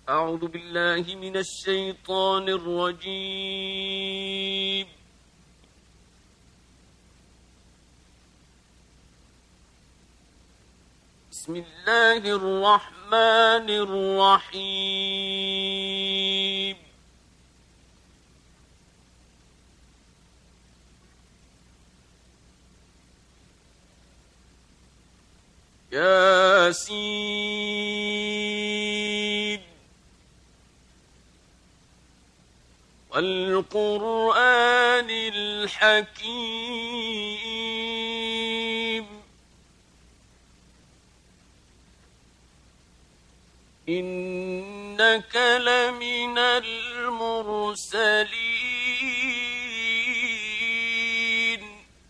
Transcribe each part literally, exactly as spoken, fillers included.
أعوذ بالله من الشيطان الرجيم. بسم الله الرحمن الرحيم. ياسين والقرآن الحكيم إنك لمن المرسلين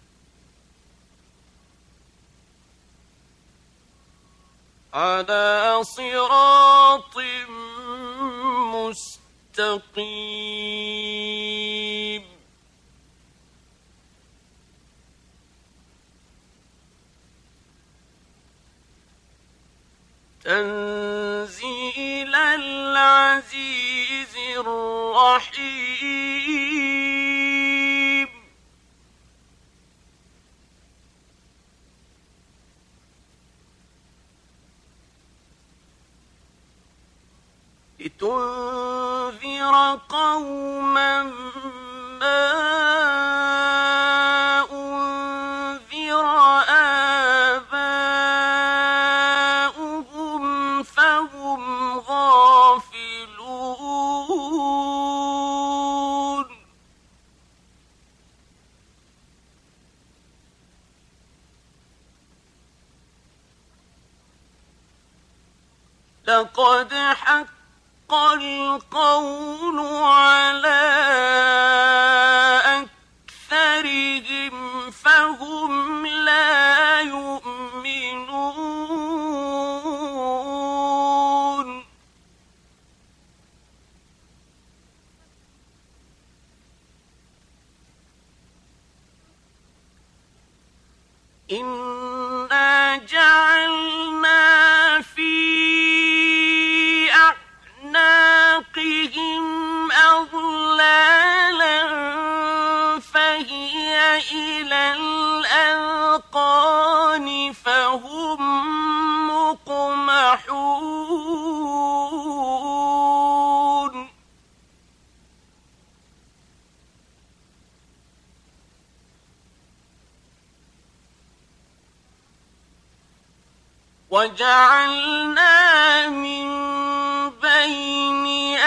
على صراط مستقيم تنزيل العزيز الرحيم لتنذر قوما ما أنذر آباؤهم فهم غافلون لقد حق القول على أكثرهم فهم لا يؤمنون إنا جعلنا في أعناقهم أغلالا فهي إلى الأذقان فهم مقمحون وجعلنا من بين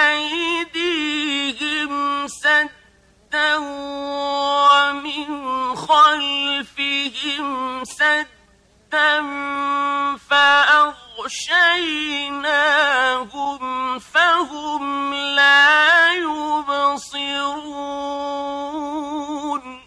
أيديهم سدا ومن خلفهم سدا فأغشيناهم فهم لا يبصرون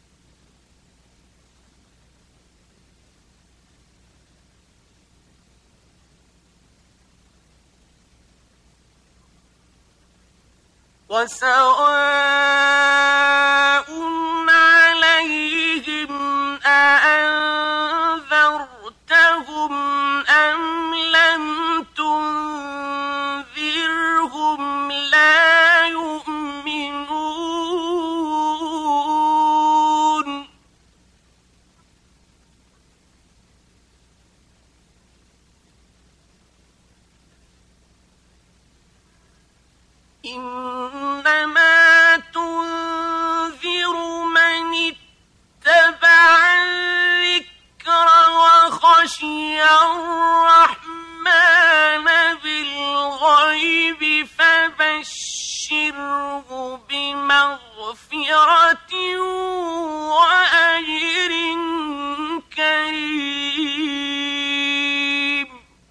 وسواء عليهم أأنذرتهم أم لم تنذرهم لا يؤمنون إنما تنذر من اتبع الذكر وخشي الرحمن بالغيب فبشره بمغفرة وأجر كريم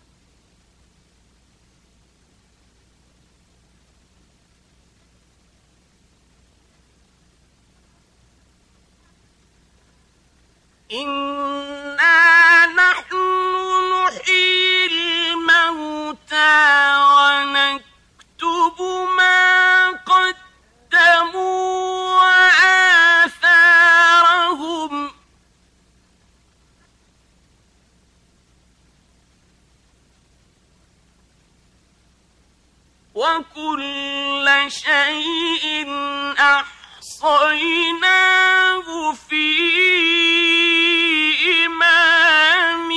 إنا نحن نحيي الموتى ونكتب ما قدموا وآثارهم وكل شيء أحصيناه في إمام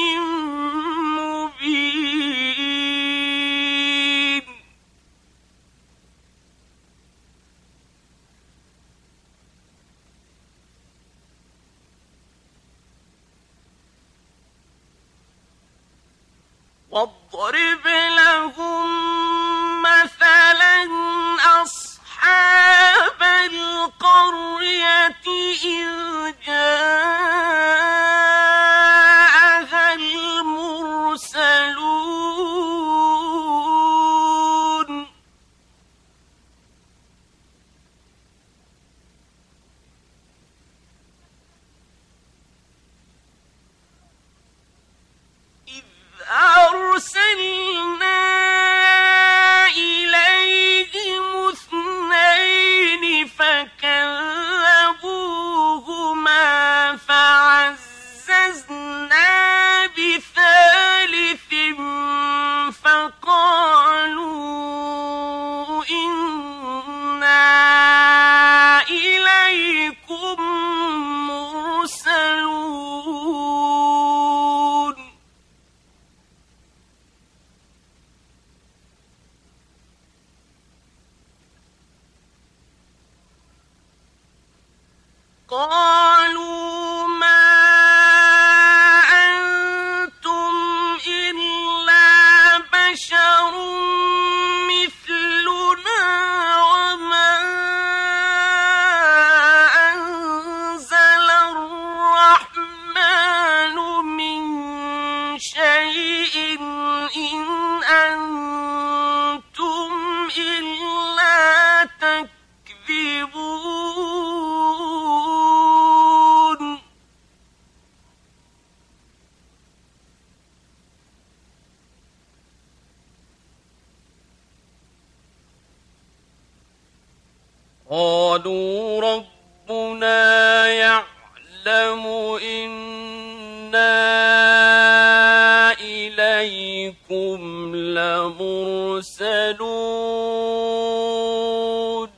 مبين. واضرب لهم مثلا أصحاب القرية إذ جاءها المرسلون إذ أرسلنا إليهم اثنين فكذبوهما فعززنا بثالث فقالوا إنا إليكم مرسلون. قالوا ما أنتم إلا بشر مثلنا وما أنزل الرحمن من شيء إن أنتم إلا تكذبون. قالوا ربنا يعلم إنا إليكم لمرسلون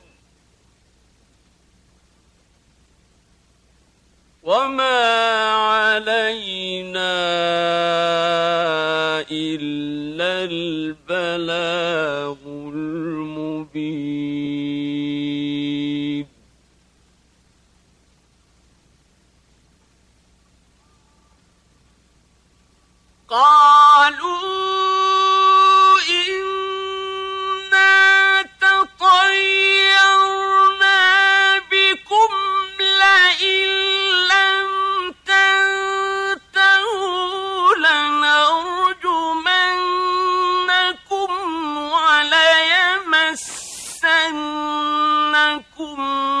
وما علينا إلا البلاغ المبين. قالوا إنا تطيرنا بكم لئن لم تنتهوا لنرجمنكم وليمسنكم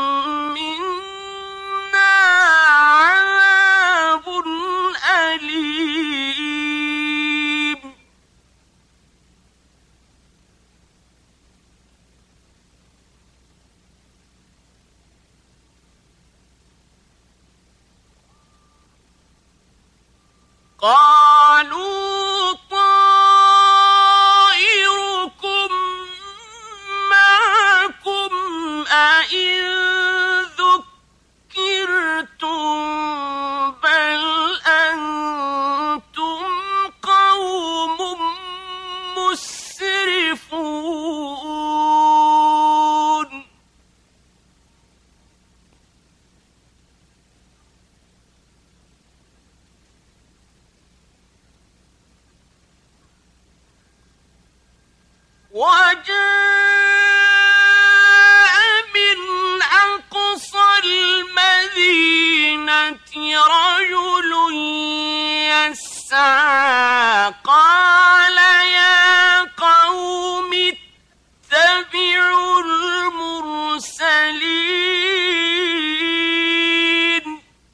منا عذاب أليم. قالوا طائركم معكم أئن ذكرتم بل أنتم قوم مسرفون. وجاء من أقصى المدينة رجل يسعى قال يا قوم اتبعوا المرسلين.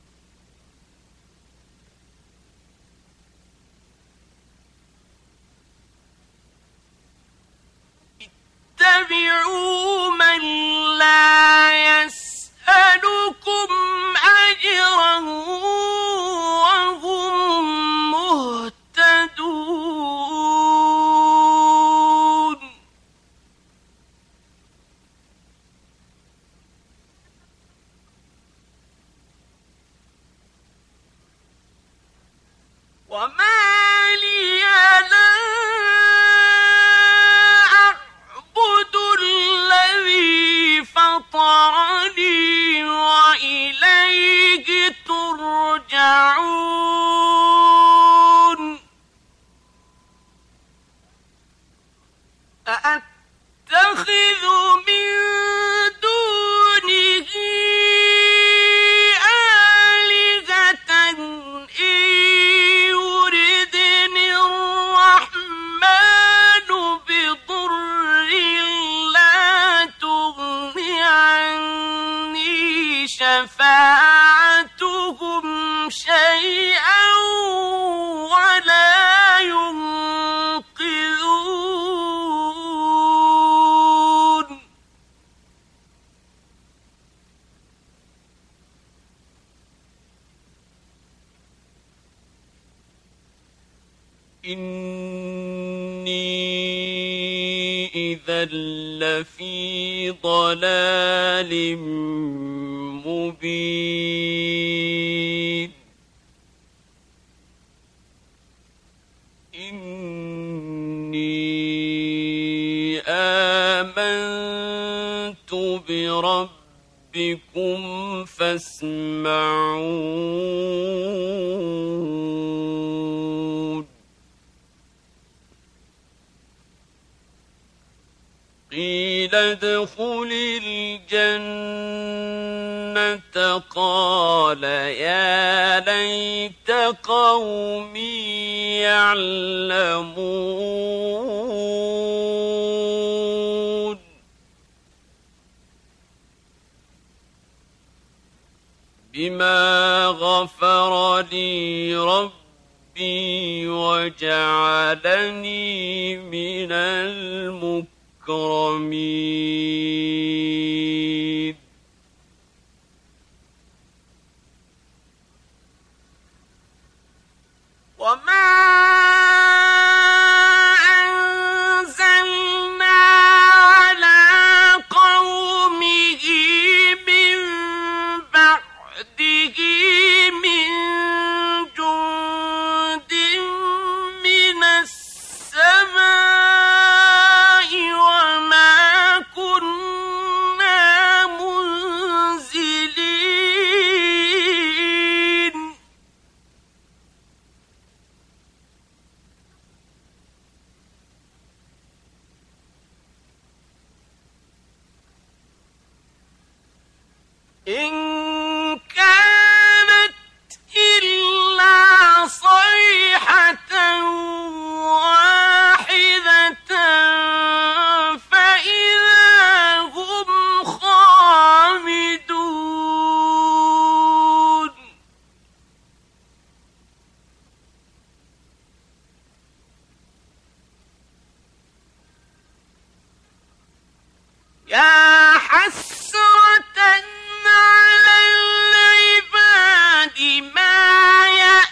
اتبعوا من لا يسألكم أجرا وهم مهتدون. وما لي لا أعبد الذي فطرني وإليه ترجعون أأتخذ من دونه آلهة إن يردني الرحمن بضر لا تغن عني شفاعتهم شيئا ولا ينقذون إني إذا لفي ضلال مبين إني آمنت بربكم فاسمعون قيل ادخل الجنة قال يا ليت قومي يعلمون بما غفر لي ربي وجعلني من المكرمين وما أنزلنا على قومه من بعده من جند من السماء وما كنا منزلين إن كانت إلا صيحة واحدة فإذا هم خامدون يا حسرة على العباد ما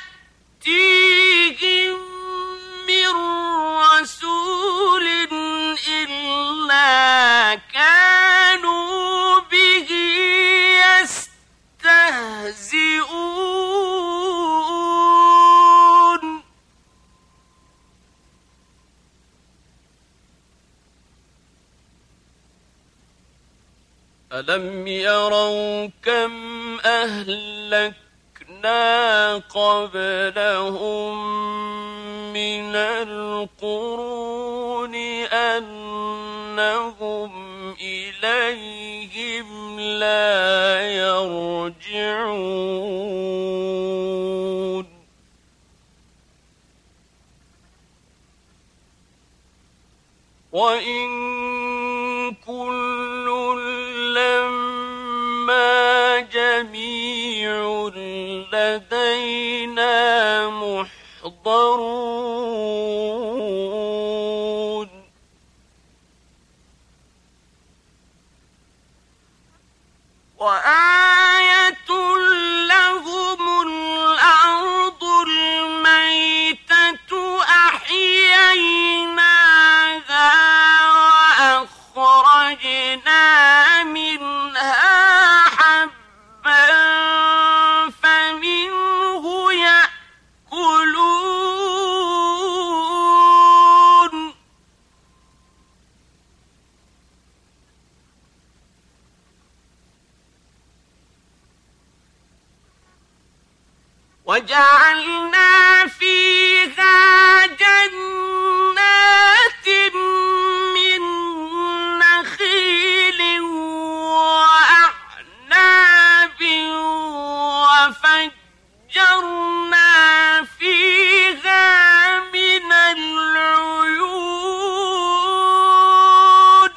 يأتيهم من رسول إلا كانوا به يستهزئون ألم يروا كم أهلكنا قبلهم من القرون أنهم إليهم لا يرجعون وإن كل لما جميع لدينا محضرون وآية لهم الأرض الميتة أحييناها وأخرجنا منها حبا فمنه يأكلون وجعلنا فيها جنات من نخيل وأعناب وفجرنا فيها من العيون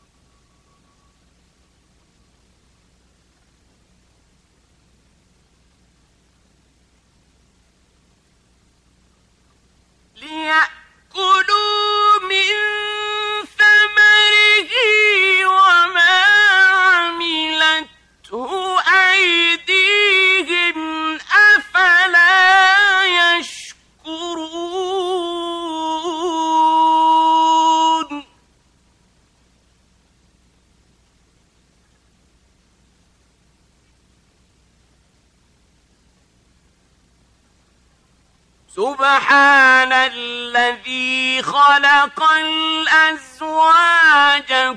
ليأكلوا من ثمره وما عملته أيديهم أفلا يشكرون سبحان الذي خلق الأزواج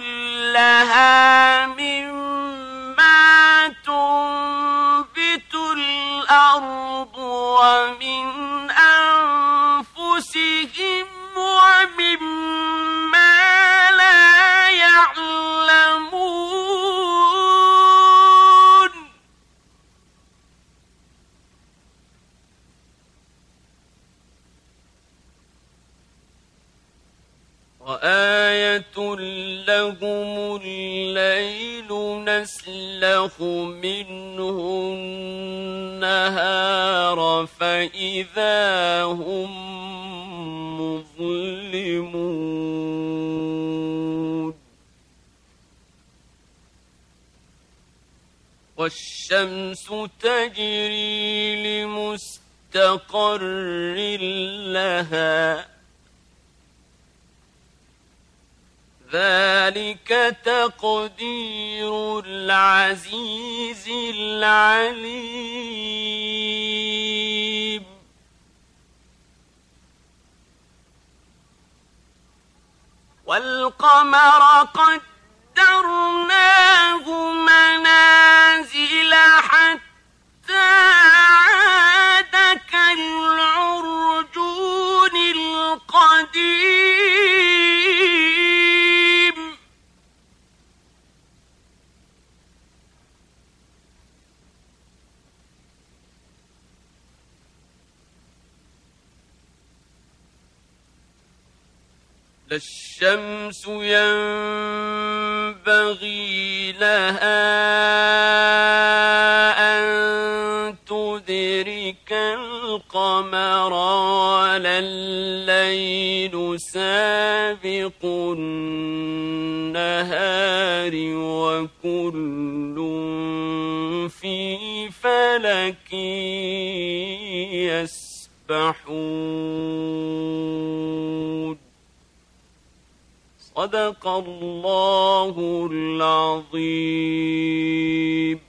كلها مما تنبت الأرض ومن أنفسهم ومما لا يعلمون وآية لهم الليل نسلخ منه النهار فإذا هم مظلمون والشمس تجري لمستقر لها ذلك تقدير العزيز العليم والقمر قدرناه منازل حتى عاد كالعرجون القديم لا الشمس ينبغي لها أن تدرك القمر ولا الليل سابق النهار وكل في فلك يسبحون صدق الله العظيم.